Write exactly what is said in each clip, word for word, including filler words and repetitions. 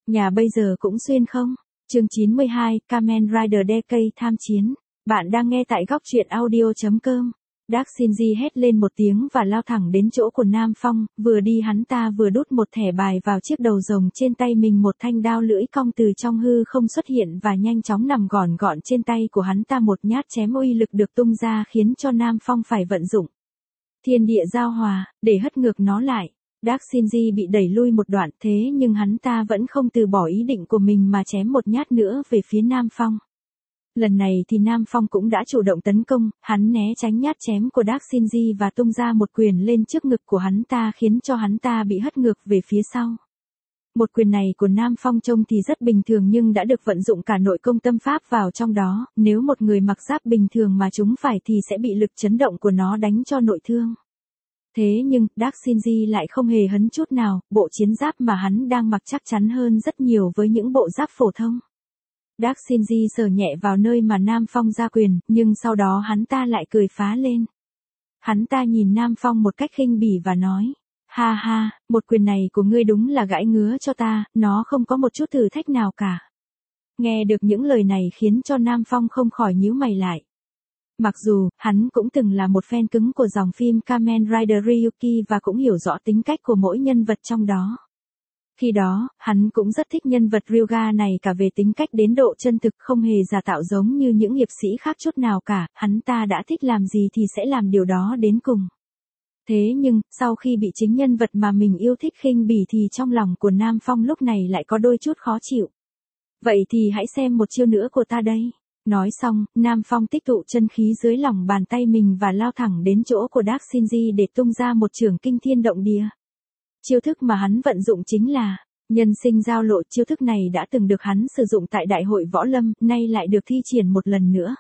Nhà bây giờ cũng xuyên không? Chương chín mươi hai, Kamen Rider Decade tham chiến. Bạn đang nghe tại góc truyện audio chấm com. Dark Shinji hét lên một tiếng và lao thẳng đến chỗ của Nam Phong, vừa đi hắn ta vừa đút một thẻ bài vào chiếc đầu rồng trên tay mình, một thanh đao lưỡi cong từ trong hư không xuất hiện và nhanh chóng nằm gọn gọn trên tay của hắn ta, một nhát chém uy lực được tung ra khiến cho Nam Phong phải vận dụng thiên địa giao hòa, để hất ngược nó lại. Dark Shinji bị đẩy lui một đoạn, thế nhưng hắn ta vẫn không từ bỏ ý định của mình mà chém một nhát nữa về phía Nam Phong. Lần này thì Nam Phong cũng đã chủ động tấn công, hắn né tránh nhát chém của Dark Shinji và tung ra một quyền lên trước ngực của hắn ta khiến cho hắn ta bị hất ngược về phía sau. Một quyền này của Nam Phong trông thì rất bình thường nhưng đã được vận dụng cả nội công tâm pháp vào trong đó, nếu một người mặc giáp bình thường mà chúng phải thì sẽ bị lực chấn động của nó đánh cho nội thương. Thế nhưng, Dark Shinji lại không hề hấn chút nào, bộ chiến giáp mà hắn đang mặc chắc chắn hơn rất nhiều với những bộ giáp phổ thông. Dark Shinji sờ nhẹ vào nơi mà Nam Phong ra quyền, nhưng sau đó hắn ta lại cười phá lên. Hắn ta nhìn Nam Phong một cách khinh bỉ và nói, ha ha, một quyền này của ngươi đúng là gãi ngứa cho ta, nó không có một chút thử thách nào cả. Nghe được những lời này khiến cho Nam Phong không khỏi nhíu mày lại. Mặc dù, hắn cũng từng là một fan cứng của dòng phim Kamen Rider Ryuki và cũng hiểu rõ tính cách của mỗi nhân vật trong đó. Khi đó, hắn cũng rất thích nhân vật Ryuga này cả về tính cách đến độ chân thực, không hề giả tạo giống như những hiệp sĩ khác chút nào cả, hắn ta đã thích làm gì thì sẽ làm điều đó đến cùng. Thế nhưng, sau khi bị chính nhân vật mà mình yêu thích khinh bỉ thì trong lòng của Nam Phong lúc này lại có đôi chút khó chịu. Vậy thì hãy xem một chiêu nữa của ta đây. Nói xong, Nam Phong tích tụ chân khí dưới lòng bàn tay mình và lao thẳng đến chỗ của Dark Shinji để tung ra một chưởng kinh thiên động địa. Chiêu thức mà hắn vận dụng chính là nhân sinh giao lộ. Chiêu thức này đã từng được hắn sử dụng tại Đại hội Võ Lâm, nay lại được thi triển một lần nữa.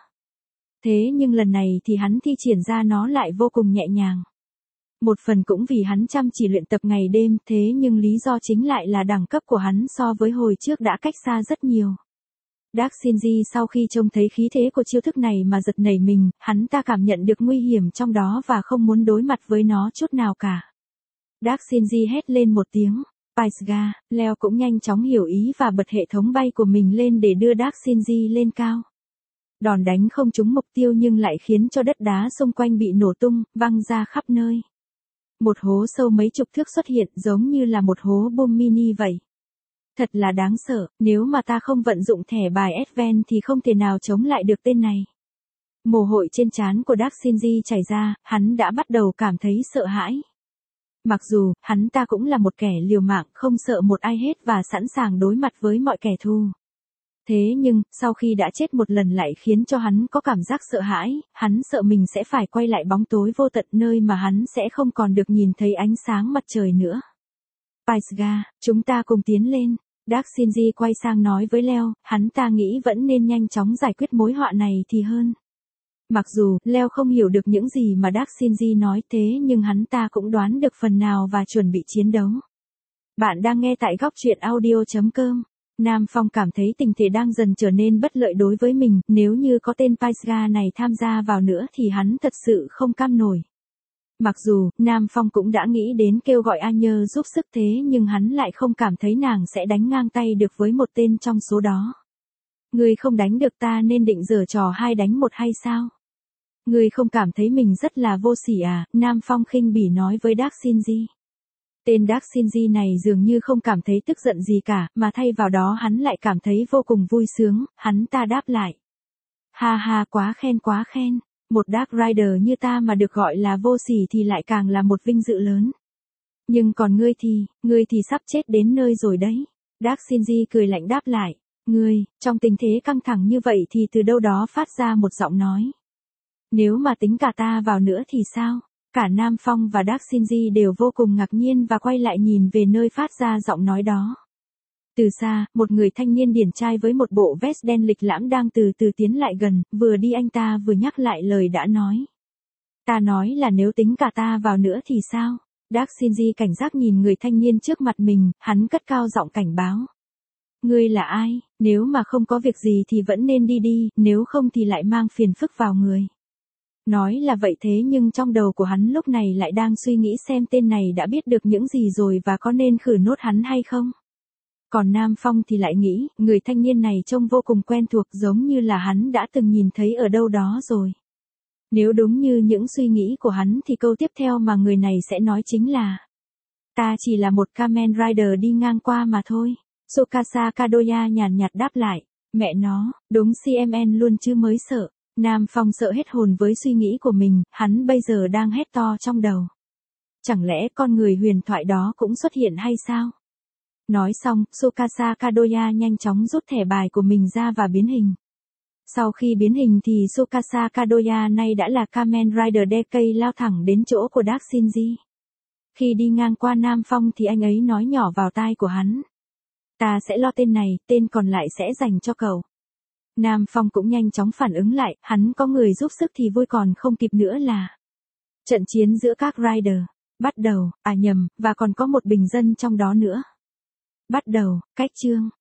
Thế nhưng lần này thì hắn thi triển ra nó lại vô cùng nhẹ nhàng. Một phần cũng vì hắn chăm chỉ luyện tập ngày đêm, thế nhưng lý do chính lại là đẳng cấp của hắn so với hồi trước đã cách xa rất nhiều. Dark Shinji sau khi trông thấy khí thế của chiêu thức này mà giật nảy mình, hắn ta cảm nhận được nguy hiểm trong đó và không muốn đối mặt với nó chút nào cả. Dark Shinji hét lên một tiếng, Paisga, Leo cũng nhanh chóng hiểu ý và bật hệ thống bay của mình lên để đưa Dark Shinji lên cao. Đòn đánh không trúng mục tiêu nhưng lại khiến cho đất đá xung quanh bị nổ tung, văng ra khắp nơi. Một hố sâu mấy chục thước xuất hiện giống như là một hố bom mini vậy. Thật là đáng sợ, nếu mà ta không vận dụng thẻ bài Advent thì không thể nào chống lại được tên này. Mồ hôi trên trán của Dark Shinji chảy ra, hắn đã bắt đầu cảm thấy sợ hãi. Mặc dù, hắn ta cũng là một kẻ liều mạng, không sợ một ai hết và sẵn sàng đối mặt với mọi kẻ thù. Thế nhưng, sau khi đã chết một lần lại khiến cho hắn có cảm giác sợ hãi, hắn sợ mình sẽ phải quay lại bóng tối vô tận nơi mà hắn sẽ không còn được nhìn thấy ánh sáng mặt trời nữa. Paisga, chúng ta cùng tiến lên. Dark Shinji quay sang nói với Leo, hắn ta nghĩ vẫn nên nhanh chóng giải quyết mối họa này thì hơn. Mặc dù, Leo không hiểu được những gì mà Dark Shinji nói thế nhưng hắn ta cũng đoán được phần nào và chuẩn bị chiến đấu. Bạn đang nghe tại góc truyện audio chấm com. Nam Phong cảm thấy tình thế đang dần trở nên bất lợi đối với mình, nếu như có tên Paisga này tham gia vào nữa thì hắn thật sự không cam nổi. Mặc dù, Nam Phong cũng đã nghĩ đến kêu gọi A Nhơ giúp sức thế nhưng hắn lại không cảm thấy nàng sẽ đánh ngang tay được với một tên trong số đó. Ngươi không đánh được ta nên định giở trò hai đánh một hay sao? Ngươi không cảm thấy mình rất là vô sỉ à? Nam Phong khinh bỉ nói với Dark Shinji. Tên Dark Shinji này dường như không cảm thấy tức giận gì cả, mà thay vào đó hắn lại cảm thấy vô cùng vui sướng, hắn ta đáp lại. Ha ha, quá khen quá khen. Một Dark Rider như ta mà được gọi là vô sỉ thì lại càng là một vinh dự lớn. Nhưng còn ngươi thì, ngươi thì sắp chết đến nơi rồi đấy. Dark Shinji cười lạnh đáp lại. Ngươi, trong tình thế căng thẳng như vậy thì từ đâu đó phát ra một giọng nói. Nếu mà tính cả ta vào nữa thì sao? Cả Nam Phong và Dark Shinji đều vô cùng ngạc nhiên và quay lại nhìn về nơi phát ra giọng nói đó. Từ xa, một người thanh niên điển trai với một bộ vest đen lịch lãm đang từ từ tiến lại gần, vừa đi anh ta vừa nhắc lại lời đã nói. Ta nói là nếu tính cả ta vào nữa thì sao? Dark Shinji cảnh giác nhìn người thanh niên trước mặt mình, hắn cất cao giọng cảnh báo. Ngươi là ai? Nếu mà không có việc gì thì vẫn nên đi đi, nếu không thì lại mang phiền phức vào người. Nói là vậy thế nhưng trong đầu của hắn lúc này lại đang suy nghĩ xem tên này đã biết được những gì rồi và có nên khử nốt hắn hay không. Còn Nam Phong thì lại nghĩ, người thanh niên này trông vô cùng quen thuộc giống như là hắn đã từng nhìn thấy ở đâu đó rồi. Nếu đúng như những suy nghĩ của hắn thì câu tiếp theo mà người này sẽ nói chính là: ta chỉ là một Kamen Rider đi ngang qua mà thôi. Tsukasa Kadoya nhàn nhạt đáp lại, mẹ nó, đúng xê em en luôn chứ mới sợ. Nam Phong sợ hết hồn với suy nghĩ của mình, hắn bây giờ đang hét to trong đầu. Chẳng lẽ con người huyền thoại đó cũng xuất hiện hay sao? Nói xong, Tsukasa Kadoya nhanh chóng rút thẻ bài của mình ra và biến hình. Sau khi biến hình thì Tsukasa Kadoya nay đã là Kamen Rider Decade lao thẳng đến chỗ của Dark Shinji. Khi đi ngang qua Nam Phong thì anh ấy nói nhỏ vào tai của hắn: ta sẽ lo tên này, tên còn lại sẽ dành cho cậu. Nam Phong cũng nhanh chóng phản ứng lại, hắn có người giúp sức thì vui còn không kịp nữa là. Trận chiến giữa các Rider bắt đầu, à nhầm, và còn có một bình dân trong đó nữa. Bắt đầu, cách chương.